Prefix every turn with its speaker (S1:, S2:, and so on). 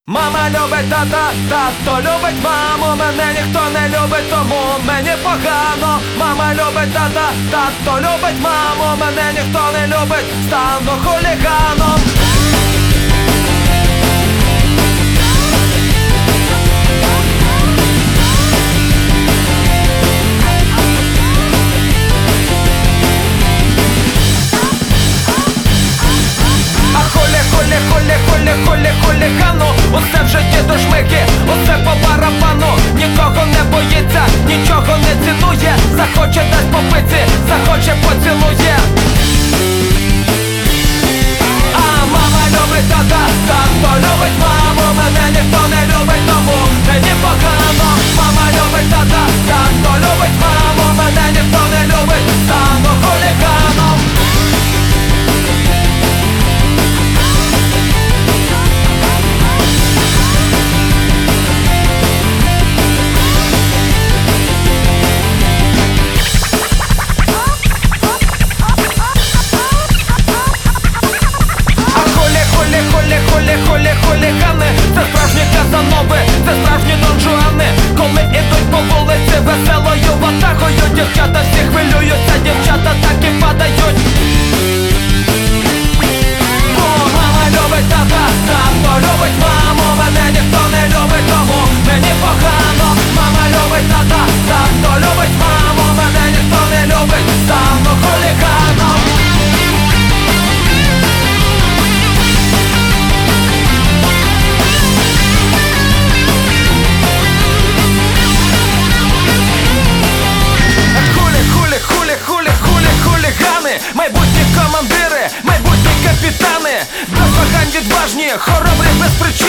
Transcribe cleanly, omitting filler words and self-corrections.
S1: Мама любить тата, тато любить маму. Мене ніхто не любить, тому мені погано. Мама любить тата, тато любить маму. Мене ніхто не любить, стану хуліганом. Хулігану, усе в житті до шмики, усе по барабану. Нікого не боїться, нічого не цінує. Захоче дасть по пиці, захоче поцілує. А мама любить тата, тато любить маму. Мене ніхто не любить, тому мені погано. Мама любить тата, тато любить маму. Мене ніхто не любить, стану хуліганом. Хулігани, це справжні казанови, це справжні донжуани. Коли ідуть по вулиці веселою ватагою, дівчата всі хвилюються, дівчата так і падають. О, мама любить тата, тато любить маму. Мене ніхто не любить, тому мені погано. Мама любить тата, тато любить маму. Мене ніхто не любить, стану хуліганом. Хулігани, майбутні командири, майбутні капітани, без вагань відважні, хоробрі без причин.